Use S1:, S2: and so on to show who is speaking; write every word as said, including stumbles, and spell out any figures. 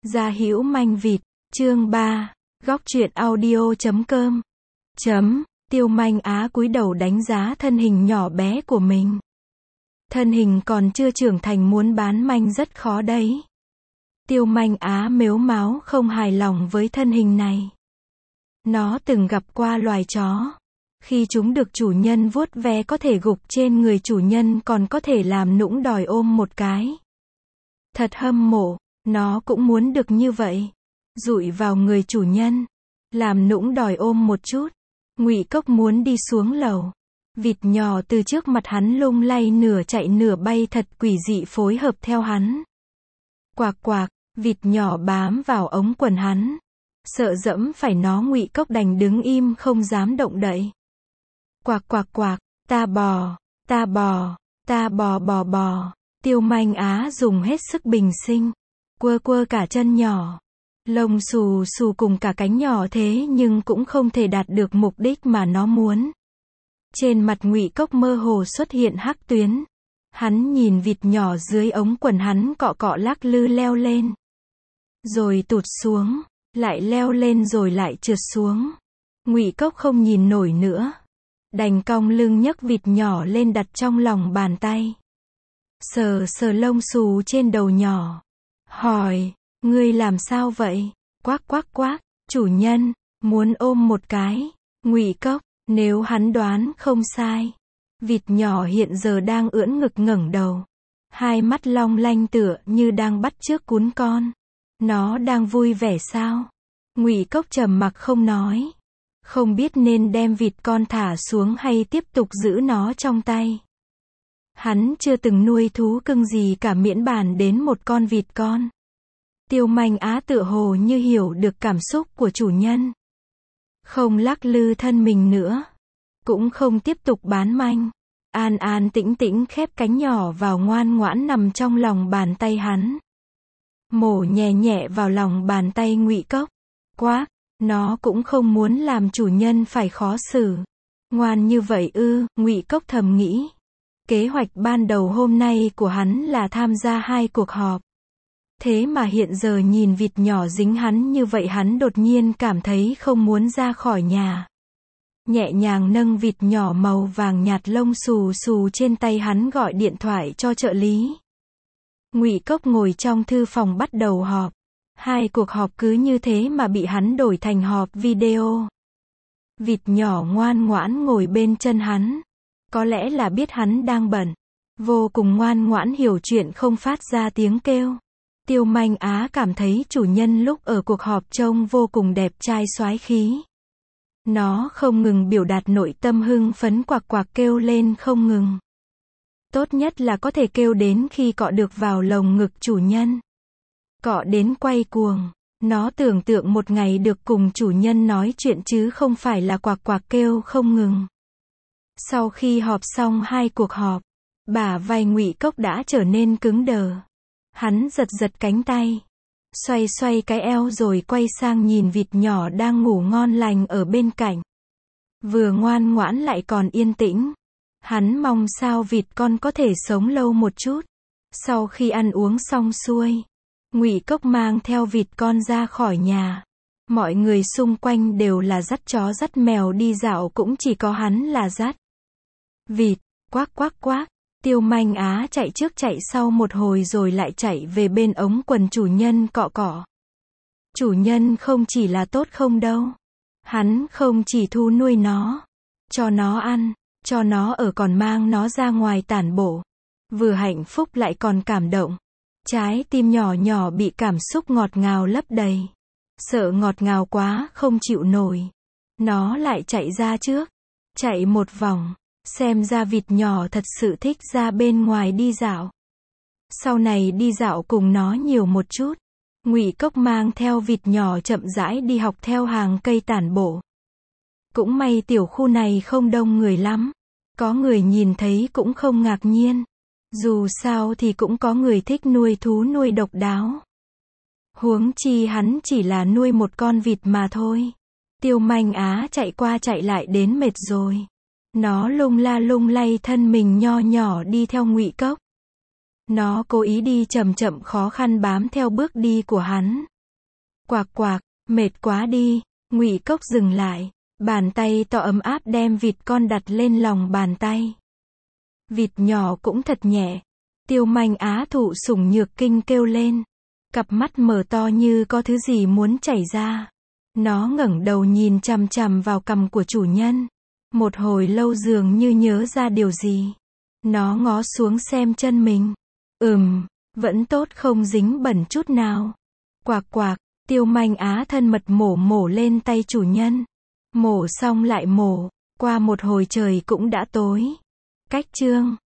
S1: Gia Hữu Manh Vịt, chương ba, góc truyện audio chấm com. Chấm, Tiêu Manh Á cúi đầu đánh giá thân hình nhỏ bé của mình. Thân hình còn chưa trưởng thành muốn bán manh rất khó đấy. Tiêu Manh Á mếu máo không hài lòng với thân hình này. Nó từng gặp qua loài chó. Khi chúng được chủ nhân vuốt ve có thể gục trên người chủ nhân còn có thể làm nũng đòi ôm một cái. Thật hâm mộ, nó cũng muốn được như vậy. Dụi vào người chủ nhân, làm nũng đòi ôm một chút. Ngụy Cốc muốn đi xuống lầu. Vịt nhỏ từ trước mặt hắn lung lay nửa chạy nửa bay thật quỷ dị phối hợp theo hắn. Quạc quạc, vịt nhỏ bám vào ống quần hắn. Sợ dẫm phải nó Ngụy Cốc đành đứng im không dám động đậy. Quạc quạc quạc, ta bò, ta bò, ta bò bò bò. Tiêu Manh Á dùng hết sức bình sinh. Quơ quơ cả chân nhỏ. Lông xù xù cùng cả cánh nhỏ thế nhưng cũng không thể đạt được mục đích mà nó muốn. Trên mặt Ngụy Cốc mơ hồ xuất hiện hắc tuyến. Hắn nhìn vịt nhỏ dưới ống quần hắn cọ cọ lắc lư leo lên. Rồi tụt xuống, lại leo lên rồi lại trượt xuống. Ngụy Cốc không nhìn nổi nữa. Đành cong lưng nhấc vịt nhỏ lên đặt trong lòng bàn tay. Sờ sờ lông xù trên đầu nhỏ. Hỏi, ngươi làm sao vậy? Quác quác quác, chủ nhân, muốn ôm một cái. Ngụy Cốc, nếu hắn đoán không sai. Vịt nhỏ hiện giờ đang ưỡn ngực ngẩng đầu. Hai mắt long lanh tựa như đang bắt chước cún con. Nó đang vui vẻ sao? Ngụy Cốc trầm mặc không nói. Không biết nên đem vịt con thả xuống hay tiếp tục giữ nó trong tay. Hắn chưa từng nuôi thú cưng gì cả miễn bàn đến một con vịt con. Tiêu Manh Á tựa hồ như hiểu được cảm xúc của chủ nhân. Không lắc lư thân mình nữa. Cũng không tiếp tục bán manh. An an tĩnh tĩnh khép cánh nhỏ vào ngoan ngoãn nằm trong lòng bàn tay hắn. Mổ nhẹ nhẹ vào lòng bàn tay Ngụy Cốc. Quác, nó cũng không muốn làm chủ nhân phải khó xử. Ngoan như vậy ư, Ngụy Cốc thầm nghĩ. Kế hoạch ban đầu hôm nay của hắn là tham gia hai cuộc họp. Thế mà hiện giờ nhìn vịt nhỏ dính hắn như vậy hắn đột nhiên cảm thấy không muốn ra khỏi nhà. Nhẹ nhàng nâng vịt nhỏ màu vàng nhạt lông xù xù trên tay hắn gọi điện thoại cho trợ lý. Ngụy Cốc ngồi trong thư phòng bắt đầu họp. Hai cuộc họp cứ như thế mà bị hắn đổi thành họp video. Vịt nhỏ ngoan ngoãn ngồi bên chân hắn. Có lẽ là biết hắn đang bận. Vô cùng ngoan ngoãn hiểu chuyện không phát ra tiếng kêu. Tiêu Manh Á cảm thấy chủ nhân lúc ở cuộc họp trông vô cùng đẹp trai soái khí. Nó không ngừng biểu đạt nội tâm hưng phấn quạc quạc kêu lên không ngừng. Tốt nhất là có thể kêu đến khi cọ được vào lồng ngực chủ nhân. Cọ đến quay cuồng. Nó tưởng tượng một ngày được cùng chủ nhân nói chuyện chứ không phải là quạc quạc kêu không ngừng. Sau khi họp xong hai cuộc họp, bả vai Ngụy Cốc đã trở nên cứng đờ. Hắn giật giật cánh tay, xoay xoay cái eo rồi quay sang nhìn vịt nhỏ đang ngủ ngon lành ở bên cạnh. Vừa ngoan ngoãn lại còn yên tĩnh. Hắn mong sao vịt con có thể sống lâu một chút. Sau khi ăn uống xong xuôi, Ngụy Cốc mang theo vịt con ra khỏi nhà. Mọi người xung quanh đều là dắt chó dắt mèo đi dạo cũng chỉ có hắn là dắt vịt. Quác quác quác. Tiêu Manh Á chạy trước chạy sau một hồi rồi lại chạy về bên ống quần chủ nhân cọ cọ. Chủ nhân không chỉ là tốt không đâu. Hắn không chỉ thu nuôi nó, cho nó ăn, cho nó ở còn mang nó ra ngoài tản bộ. Vừa hạnh phúc lại còn cảm động. Trái tim nhỏ nhỏ bị cảm xúc ngọt ngào lấp đầy. Sợ ngọt ngào quá không chịu nổi. Nó lại chạy ra trước. Chạy một vòng. Xem ra vịt nhỏ thật sự thích ra bên ngoài đi dạo. Sau này đi dạo cùng nó nhiều một chút. Ngụy Cốc mang theo vịt nhỏ chậm rãi đi học theo hàng cây tản bộ. Cũng may tiểu khu này không đông người lắm. Có người nhìn thấy cũng không ngạc nhiên. Dù sao thì cũng có người thích nuôi thú nuôi độc đáo. Huống chi hắn chỉ là nuôi một con vịt mà thôi. Tiêu Manh Á chạy qua chạy lại đến mệt rồi. Nó lung la lung lay thân mình nho nhỏ đi theo Ngụy Cốc. Nó cố ý đi chậm chậm khó khăn bám theo bước đi của hắn. Quạc quạc, mệt quá đi. Ngụy Cốc dừng lại. Bàn tay to ấm áp đem vịt con đặt lên lòng bàn tay. Vịt nhỏ cũng thật nhẹ. Tiêu Manh Á thụ sủng nhược kinh kêu lên. Cặp mắt mở to như có thứ gì muốn chảy ra. Nó ngẩng đầu nhìn chằm chằm vào cằm của chủ nhân. Một hồi lâu dường như nhớ ra điều gì. Nó ngó xuống xem chân mình. Ừm, vẫn tốt không dính bẩn chút nào. Quạc quạc, Tiêu Manh Á thân mật mổ mổ lên tay chủ nhân. Mổ xong lại mổ. Qua một hồi trời cũng đã tối. Cách chương